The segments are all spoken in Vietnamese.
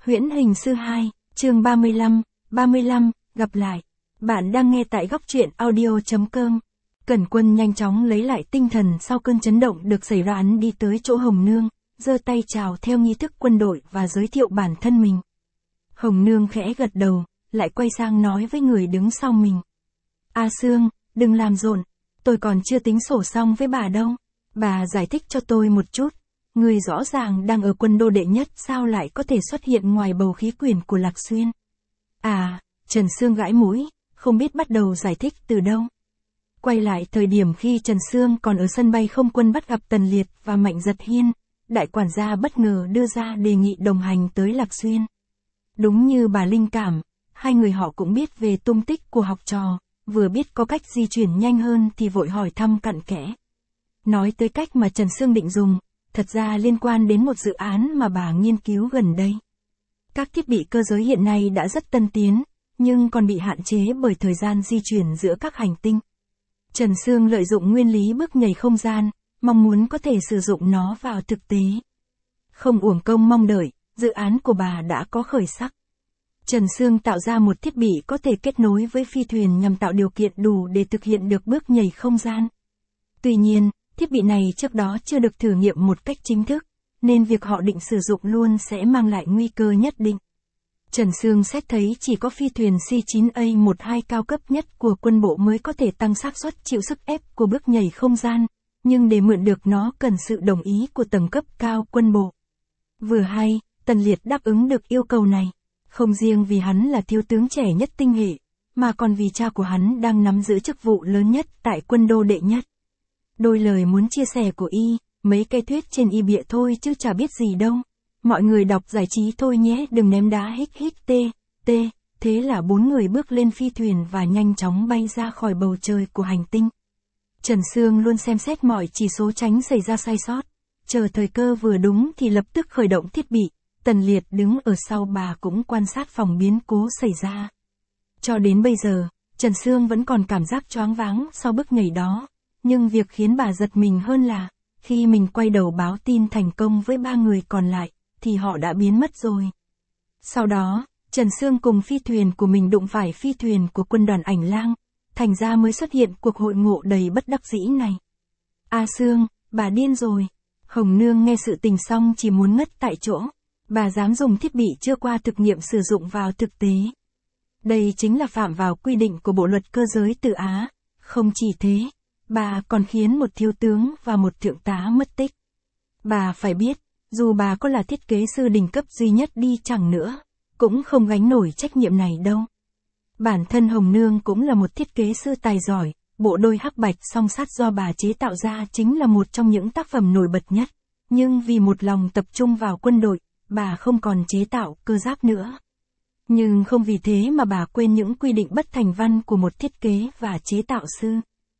Huyễn hình sư 2, chương 35, gặp lại. Bạn đang nghe tại góc truyện audio.com. Cẩn Quân nhanh chóng lấy lại tinh thần sau cơn chấn động được xảy ra, hắn đi tới chỗ Hồng Nương, giơ tay chào theo nghi thức quân đội và giới thiệu bản thân mình. Hồng Nương khẽ gật đầu, lại quay sang nói với người đứng sau mình. A Sương, đừng làm rộn, tôi còn chưa tính sổ xong với bà đâu. Bà giải thích cho tôi một chút. Người rõ ràng đang ở quân đô đệ nhất sao lại có thể xuất hiện ngoài bầu khí quyển của Lạc Xuyên. À, Trần Sương gãi mũi, không biết bắt đầu giải thích từ đâu. Quay lại thời điểm khi Trần Sương còn ở sân bay không quân bắt gặp Tần Liệt và Mạnh Giật Hiên, đại quản gia bất ngờ đưa ra đề nghị đồng hành tới Lạc Xuyên. Đúng như bà linh cảm, hai người họ cũng biết về tung tích của học trò, vừa biết có cách di chuyển nhanh hơn thì vội hỏi thăm cặn kẽ. Nói tới cách mà Trần Sương định dùng, thật ra liên quan đến một dự án mà bà nghiên cứu gần đây. Các thiết bị cơ giới hiện nay đã rất tân tiến, nhưng còn bị hạn chế bởi thời gian di chuyển giữa các hành tinh. Trần Sương lợi dụng nguyên lý bước nhảy không gian, mong muốn có thể sử dụng nó vào thực tế. Không uổng công mong đợi, dự án của bà đã có khởi sắc. Trần Sương tạo ra một thiết bị có thể kết nối với phi thuyền nhằm tạo điều kiện đủ để thực hiện được bước nhảy không gian. Tuy nhiên, thiết bị này trước đó chưa được thử nghiệm một cách chính thức, nên việc họ định sử dụng luôn sẽ mang lại nguy cơ nhất định. Trần Sương xét thấy chỉ có phi thuyền C9A12 cao cấp nhất của quân bộ mới có thể tăng xác suất chịu sức ép của bước nhảy không gian, nhưng để mượn được nó cần sự đồng ý của tầng cấp cao quân bộ. Vừa hay, Tần Liệt đáp ứng được yêu cầu này, không riêng vì hắn là thiếu tướng trẻ nhất tinh hệ, mà còn vì cha của hắn đang nắm giữ chức vụ lớn nhất tại quân đô đệ nhất. Đôi lời muốn chia sẻ của y, mấy cây thuyết trên y bịa thôi chứ chả biết gì đâu. Mọi người đọc giải trí thôi nhé, đừng ném đá hích tê. Thế là bốn người bước lên phi thuyền và nhanh chóng bay ra khỏi bầu trời của hành tinh. Trần Sương luôn xem xét mọi chỉ số tránh xảy ra sai sót. Chờ thời cơ vừa đúng thì lập tức khởi động thiết bị. Tần Liệt đứng ở sau bà cũng quan sát phòng biến cố xảy ra. Cho đến bây giờ, Trần Sương vẫn còn cảm giác choáng váng sau bước nhảy đó. Nhưng việc khiến bà giật mình hơn là, khi mình quay đầu báo tin thành công với ba người còn lại, thì họ đã biến mất rồi. Sau đó, Trần Sương cùng phi thuyền của mình đụng phải phi thuyền của quân đoàn Ảnh Lang, thành ra mới xuất hiện cuộc hội ngộ đầy bất đắc dĩ này. A Sương, bà điên rồi. Hồng Nương nghe sự tình xong chỉ muốn ngất tại chỗ. Bà dám dùng thiết bị chưa qua thực nghiệm sử dụng vào thực tế. Đây chính là phạm vào quy định của Bộ luật cơ giới từ Á. Không chỉ thế, bà còn khiến một thiếu tướng và một thượng tá mất tích. Bà phải biết, dù bà có là thiết kế sư đỉnh cấp duy nhất đi chăng nữa, cũng không gánh nổi trách nhiệm này đâu. Bản thân Hồng Nương cũng là một thiết kế sư tài giỏi, bộ đôi hắc bạch song sắt do bà chế tạo ra chính là một trong những tác phẩm nổi bật nhất. Nhưng vì một lòng tập trung vào quân đội, bà không còn chế tạo cơ giáp nữa. Nhưng không vì thế mà bà quên những quy định bất thành văn của một thiết kế và chế tạo sư.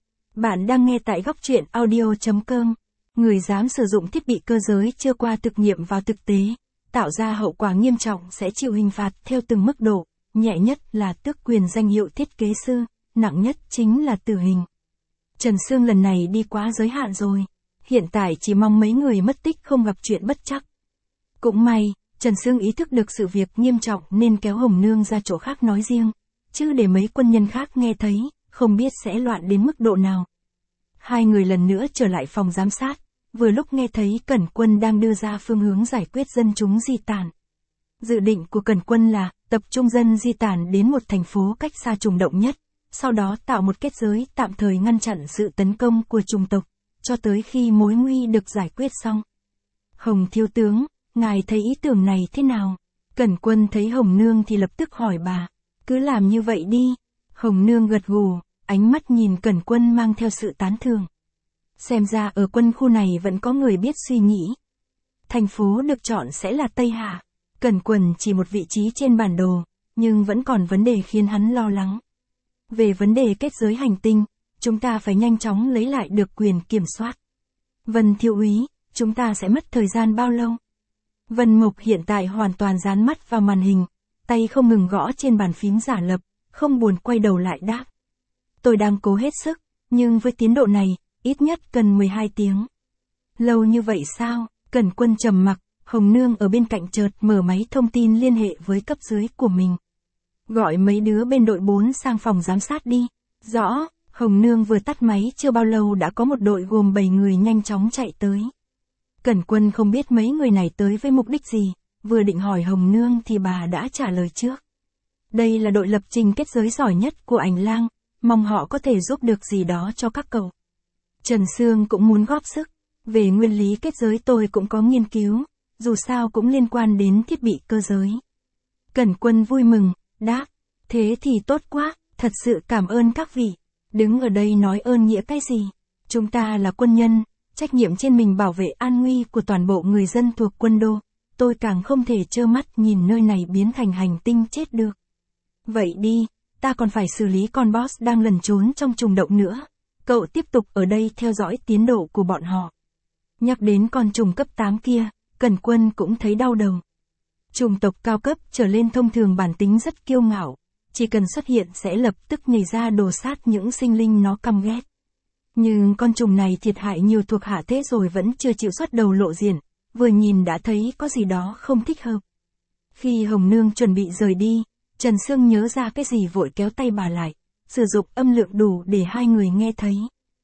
Bạn đang nghe tại góc truyện audio.com. Người dám sử dụng thiết bị cơ giới chưa qua thực nghiệm vào thực tế, tạo ra hậu quả nghiêm trọng sẽ chịu hình phạt theo từng mức độ, nhẹ nhất là tước quyền danh hiệu thiết kế sư, nặng nhất chính là tử hình. Trần Sương lần này đi quá giới hạn rồi, hiện tại chỉ mong mấy người mất tích không gặp chuyện bất trắc. Cũng may, Trần Sương ý thức được sự việc nghiêm trọng nên kéo Hồng Nương ra chỗ khác nói riêng, chứ để mấy quân nhân khác nghe thấy, không biết sẽ loạn đến mức độ nào. Hai người lần nữa trở lại phòng giám sát, vừa lúc nghe thấy Cẩn Quân đang đưa ra phương hướng giải quyết dân chúng di tản. Dự định của Cẩn Quân là tập trung dân di tản đến một thành phố cách xa trùng động nhất, sau đó tạo một kết giới tạm thời ngăn chặn sự tấn công của chủng tộc, cho tới khi mối nguy được giải quyết xong. Hồng thiếu tướng, ngài thấy ý tưởng này thế nào? Cẩn Quân thấy Hồng Nương thì lập tức hỏi bà, cứ làm như vậy đi. Hồng Nương gật gù, ánh mắt nhìn Cẩn Quân mang theo sự tán thưởng. Xem ra ở quân khu này vẫn có người biết suy nghĩ. Thành phố được chọn sẽ là Tây Hạ. Cẩn Quân chỉ một vị trí trên bản đồ, nhưng vẫn còn vấn đề khiến hắn lo lắng. Về vấn đề kết giới hành tinh, chúng ta phải nhanh chóng lấy lại được quyền kiểm soát. Vân thiếu úy, chúng ta sẽ mất thời gian bao lâu? Vân Mục hiện tại hoàn toàn dán mắt vào màn hình, tay không ngừng gõ trên bàn phím giả lập, không buồn quay đầu lại đáp. Tôi đang cố hết sức, nhưng với tiến độ này, ít nhất cần 12 tiếng. Lâu như vậy sao? Cẩn Quân trầm mặc, Hồng Nương ở bên cạnh chợt mở máy thông tin liên hệ với cấp dưới của mình. Gọi mấy đứa bên đội 4 sang phòng giám sát đi. Rõ, Hồng Nương vừa tắt máy chưa bao lâu đã có một đội gồm 7 người nhanh chóng chạy tới. Cẩn Quân không biết mấy người này tới với mục đích gì, vừa định hỏi Hồng Nương thì bà đã trả lời trước. Đây là đội lập trình kết giới giỏi nhất của Ảnh Lang, mong họ có thể giúp được gì đó cho các cậu. Trần Sương cũng muốn góp sức, về nguyên lý kết giới tôi cũng có nghiên cứu, dù sao cũng liên quan đến thiết bị cơ giới. Cẩn Quân vui mừng, đáp, thế thì tốt quá, thật sự cảm ơn các vị. Đứng ở đây nói ơn nghĩa cái gì? Chúng ta là quân nhân, trách nhiệm trên mình bảo vệ an nguy của toàn bộ người dân thuộc quân đô. Tôi càng không thể trơ mắt nhìn nơi này biến thành hành tinh chết được. Vậy đi, ta còn phải xử lý con boss đang lẩn trốn trong trùng động nữa. Cậu tiếp tục ở đây theo dõi tiến độ của bọn họ. Nhắc đến con trùng cấp 8 kia, Cẩn Quân cũng thấy đau đầu. Trùng tộc cao cấp trở lên thông thường bản tính rất kiêu ngạo, chỉ cần xuất hiện sẽ lập tức nhảy ra đồ sát những sinh linh nó căm ghét. Nhưng con trùng này thiệt hại nhiều thuộc hạ thế rồi vẫn chưa chịu xuất đầu lộ diện, vừa nhìn đã thấy có gì đó không thích hợp. Khi Hồng Nương chuẩn bị rời đi, Trần Sương nhớ ra cái gì vội kéo tay bà lại, sử dụng âm lượng đủ để hai người nghe thấy.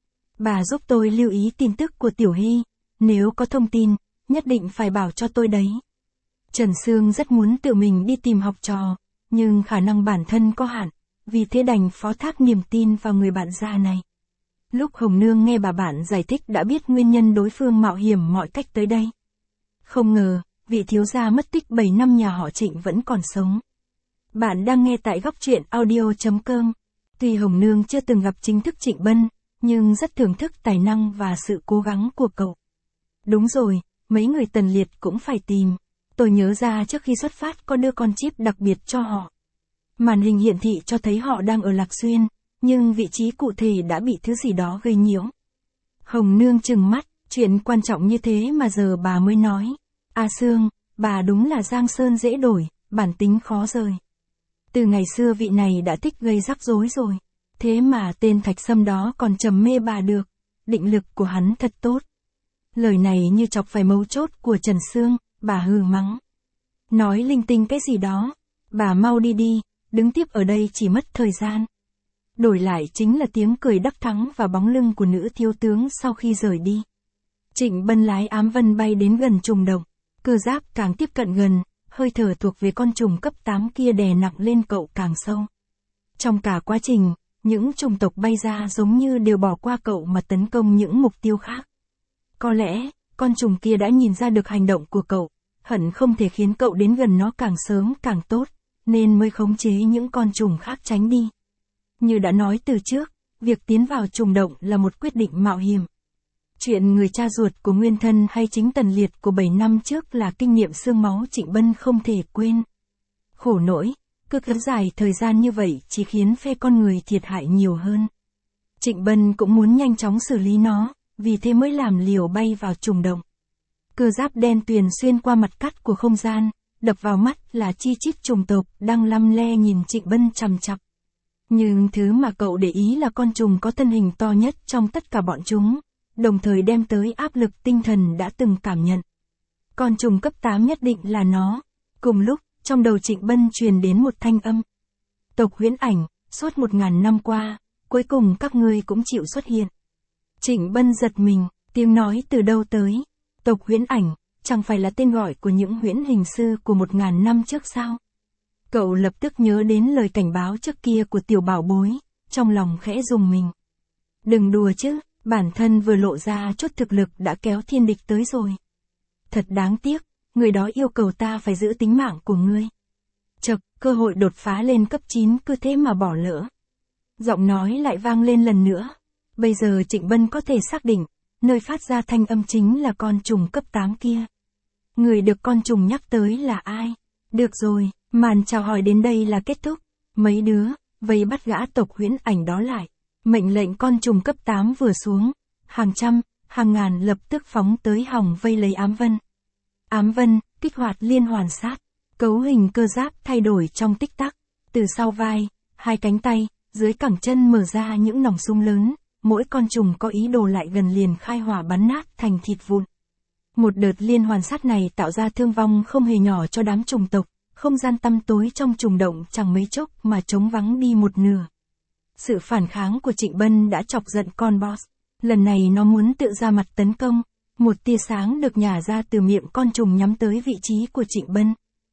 Bà giúp tôi lưu ý tin tức của Tiểu Hy, nếu có thông tin, nhất định phải bảo cho tôi đấy. Trần Sương rất muốn tự mình đi tìm học trò, nhưng khả năng bản thân có hạn, vì thế đành phó thác niềm tin vào người bạn già này. Lúc Hồng Nương nghe bà bạn giải thích đã biết nguyên nhân đối phương mạo hiểm mọi cách tới đây. Không ngờ, vị thiếu gia mất tích 7 năm nhà họ Trịnh vẫn còn sống. Bạn đang nghe tại góc truyện audio.com. Tuy Hồng Nương chưa từng gặp chính thức Trịnh Bân, nhưng rất thưởng thức tài năng và sự cố gắng của cậu. Đúng rồi, mấy người Tần Liệt cũng phải tìm. Tôi nhớ ra trước khi xuất phát có đưa con chip đặc biệt cho họ. Màn hình hiển thị cho thấy họ đang ở Lạc Xuyên, nhưng vị trí cụ thể đã bị thứ gì đó gây nhiễu. Hồng Nương trừng mắt, chuyện quan trọng như thế mà giờ bà mới nói. A Sương, bà đúng là giang sơn dễ đổi, bản tính khó rời. Từ ngày xưa vị này đã thích gây rắc rối rồi. Thế mà tên Thạch Sâm đó còn trầm mê bà được. Định lực của hắn thật tốt. Lời này như chọc phải mấu chốt của Trần Sương, bà hừ mắng. Nói linh tinh cái gì đó. Bà mau đi đi, đứng tiếp ở đây chỉ mất thời gian. Đổi lại chính là tiếng cười đắc thắng và bóng lưng của nữ thiếu tướng sau khi rời đi. Trịnh Bân lái ám vân bay đến gần trùng động. Cơ giáp càng tiếp cận gần, hơi thở thuộc về con trùng cấp 8 kia đè nặng lên cậu càng sâu. Trong cả quá trình, những trùng tộc bay ra giống như đều bỏ qua cậu mà tấn công những mục tiêu khác. Có lẽ, con trùng kia đã nhìn ra được hành động của cậu, hận không thể khiến cậu đến gần nó càng sớm càng tốt, nên mới khống chế những con trùng khác tránh đi. Như đã nói từ trước, việc tiến vào trùng động là một quyết định mạo hiểm. Chuyện người cha ruột của Nguyên Thân hay chính Tần Liệt của 7 năm trước là kinh nghiệm xương máu Trịnh Bân không thể quên. Khổ nỗi, cứ kéo dài thời gian như vậy chỉ khiến phe con người thiệt hại nhiều hơn. Trịnh Bân cũng muốn nhanh chóng xử lý nó, vì thế mới làm liều bay vào trùng động. Cơ giáp đen tuyền xuyên qua mặt cắt của không gian, đập vào mắt là chi chít trùng tộc đang lăm le nhìn Trịnh Bân chằm chằm. Nhưng thứ mà cậu để ý là con trùng có thân hình to nhất trong tất cả bọn chúng, đồng thời đem tới áp lực tinh thần đã từng cảm nhận. Con trùng cấp 8 nhất định là nó. Cùng lúc, trong đầu Trịnh Bân truyền đến một thanh âm. Tộc Huyễn Ảnh, suốt 1000 năm qua, cuối cùng các ngươi cũng chịu xuất hiện. Trịnh Bân giật mình, tiếng nói từ đâu tới. Tộc Huyễn Ảnh, chẳng phải là tên gọi của những huyễn hình sư của 1000 năm trước sao? Cậu lập tức nhớ đến lời cảnh báo trước kia của tiểu bảo bối, trong lòng khẽ rùng mình. Đừng đùa chứ, bản thân vừa lộ ra chút thực lực đã kéo thiên địch tới rồi. Thật đáng tiếc, người đó yêu cầu ta phải giữ tính mạng của ngươi. Chậc, cơ hội đột phá lên cấp 9 cứ thế mà bỏ lỡ. Giọng nói lại vang lên lần nữa. Bây giờ Trịnh Bân có thể xác định, nơi phát ra thanh âm chính là con trùng cấp 8 kia. Người được con trùng nhắc tới là ai? Được rồi, màn chào hỏi đến đây là kết thúc. Mấy đứa, vây bắt gã tộc Huyễn Ảnh đó lại. Mệnh lệnh con trùng cấp 8 vừa xuống, hàng trăm, hàng ngàn lập tức phóng tới hòng vây lấy ám vân. Ám vân, kích hoạt liên hoàn sát. Cấu hình cơ giáp thay đổi trong tích tắc. Từ sau vai, hai cánh tay, dưới cẳng chân mở ra những nòng súng lớn. Mỗi con trùng có ý đồ lại gần liền khai hỏa bắn nát thành thịt vụn. Một đợt liên hoàn sát này tạo ra thương vong không hề nhỏ cho đám trùng tộc, không gian tăm tối trong trùng động chẳng mấy chốc mà trống vắng đi một nửa. Sự phản kháng của Trịnh Bân đã chọc giận con boss. Lần này nó muốn tự ra mặt tấn công. Một tia sáng được nhả ra từ miệng con trùng nhắm tới vị trí của Trịnh Bân.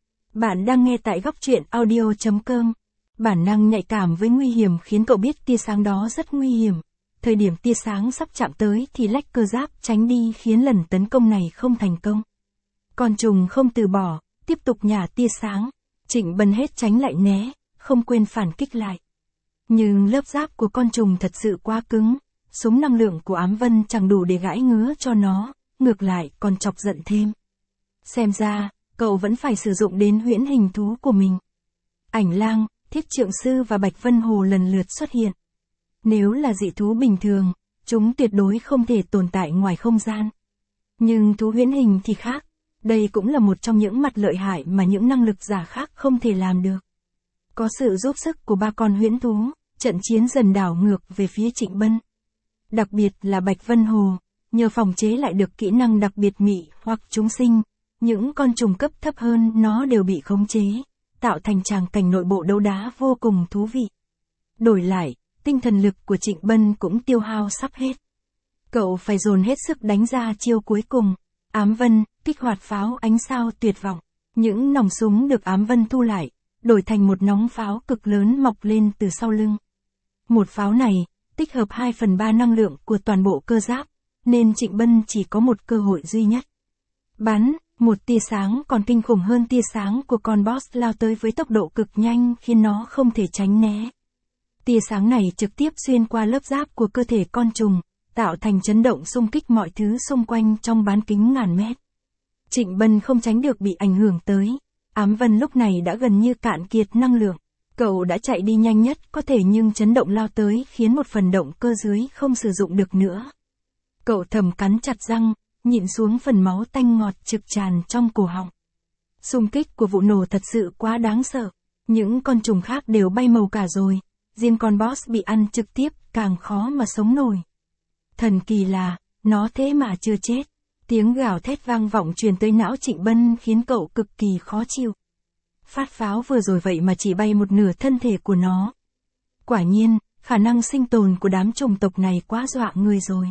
Bạn đang nghe tại góc truyện audio.com. Bản năng nhạy cảm với nguy hiểm khiến cậu biết tia sáng đó rất nguy hiểm. Thời điểm tia sáng sắp chạm tới thì lách cơ giáp tránh đi khiến lần tấn công này không thành công. Con trùng không từ bỏ, tiếp tục nhả tia sáng. Trịnh Bân hết tránh lại né, không quên phản kích lại. Nhưng lớp giáp của con trùng thật sự quá cứng. Súng năng lượng của Ám Vân chẳng đủ để gãi ngứa cho nó, ngược lại còn chọc giận thêm. Xem ra, cậu vẫn phải sử dụng đến huyễn hình thú của mình. Ảnh Lang, Thiết Trượng Sư và Bạch Vân Hồ lần lượt xuất hiện. Nếu là dị thú bình thường, chúng tuyệt đối không thể tồn tại ngoài không gian. Nhưng thú huyễn hình thì khác, đây cũng là một trong những mặt lợi hại mà những năng lực giả khác không thể làm được. Có sự giúp sức của ba con huyễn thú, trận chiến dần đảo ngược về phía Trịnh Bân. Đặc biệt là Bạch Vân Hồ, nhờ phòng chế lại được kỹ năng đặc biệt mị hoặc chúng sinh, những con trùng cấp thấp hơn nó đều bị khống chế, tạo thành tràng cảnh nội bộ đấu đá vô cùng thú vị. Đổi lại, tinh thần lực của Trịnh Bân cũng tiêu hao sắp hết. Cậu phải dồn hết sức đánh ra chiêu cuối cùng. Ám Vân, kích hoạt pháo ánh sao tuyệt vọng. Những nòng súng được Ám Vân thu lại, đổi thành một nóng pháo cực lớn mọc lên từ sau lưng. Một pháo này, tích hợp 2/3 năng lượng của toàn bộ cơ giáp, nên Trịnh Bân chỉ có một cơ hội duy nhất. Bắn, một tia sáng còn kinh khủng hơn tia sáng của con boss lao tới với tốc độ cực nhanh khiến nó không thể tránh né. Tia sáng này trực tiếp xuyên qua lớp giáp của cơ thể con trùng, tạo thành chấn động xung kích mọi thứ xung quanh trong bán kính ngàn mét. Trịnh Bân không tránh được bị ảnh hưởng tới. Ám Vân lúc này đã gần như cạn kiệt năng lượng. Cậu đã chạy đi nhanh nhất có thể nhưng chấn động lao tới khiến một phần động cơ dưới không sử dụng được nữa. Cậu thầm cắn chặt răng, nhịn xuống phần máu tanh ngọt trực tràn trong cổ họng. Xung kích của vụ nổ thật sự quá đáng sợ. Những con trùng khác đều bay màu cả rồi. Riêng con boss bị ăn trực tiếp càng khó mà sống nổi. Thần kỳ là, nó thế mà chưa chết. Tiếng gào thét vang vọng truyền tới não Trịnh Bân khiến cậu cực kỳ khó chịu. Phát pháo vừa rồi vậy mà chỉ bay một nửa thân thể của nó. Quả nhiên, khả năng sinh tồn của đám trùng tộc này quá dọa người rồi.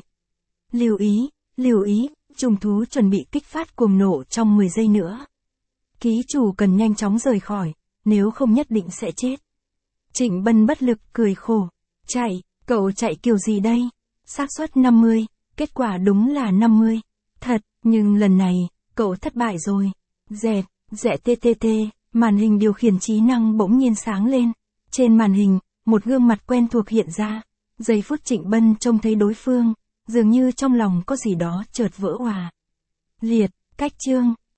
Lưu ý, trùng thú chuẩn bị kích phát cuồng nổ trong 10 giây nữa. Ký chủ cần nhanh chóng rời khỏi, nếu không nhất định sẽ chết. Trịnh Bân bất lực cười khổ. Cậu chạy kiểu gì đây? Xác suất 50, kết quả đúng là 50. Thật, nhưng lần này, cậu thất bại rồi. TTT, màn hình điều khiển trí năng bỗng nhiên sáng lên. Trên màn hình, một gương mặt quen thuộc hiện ra. Giây phút Trịnh Bân trông thấy đối phương, dường như trong lòng có gì đó chợt vỡ òa. Liệt, cách chương.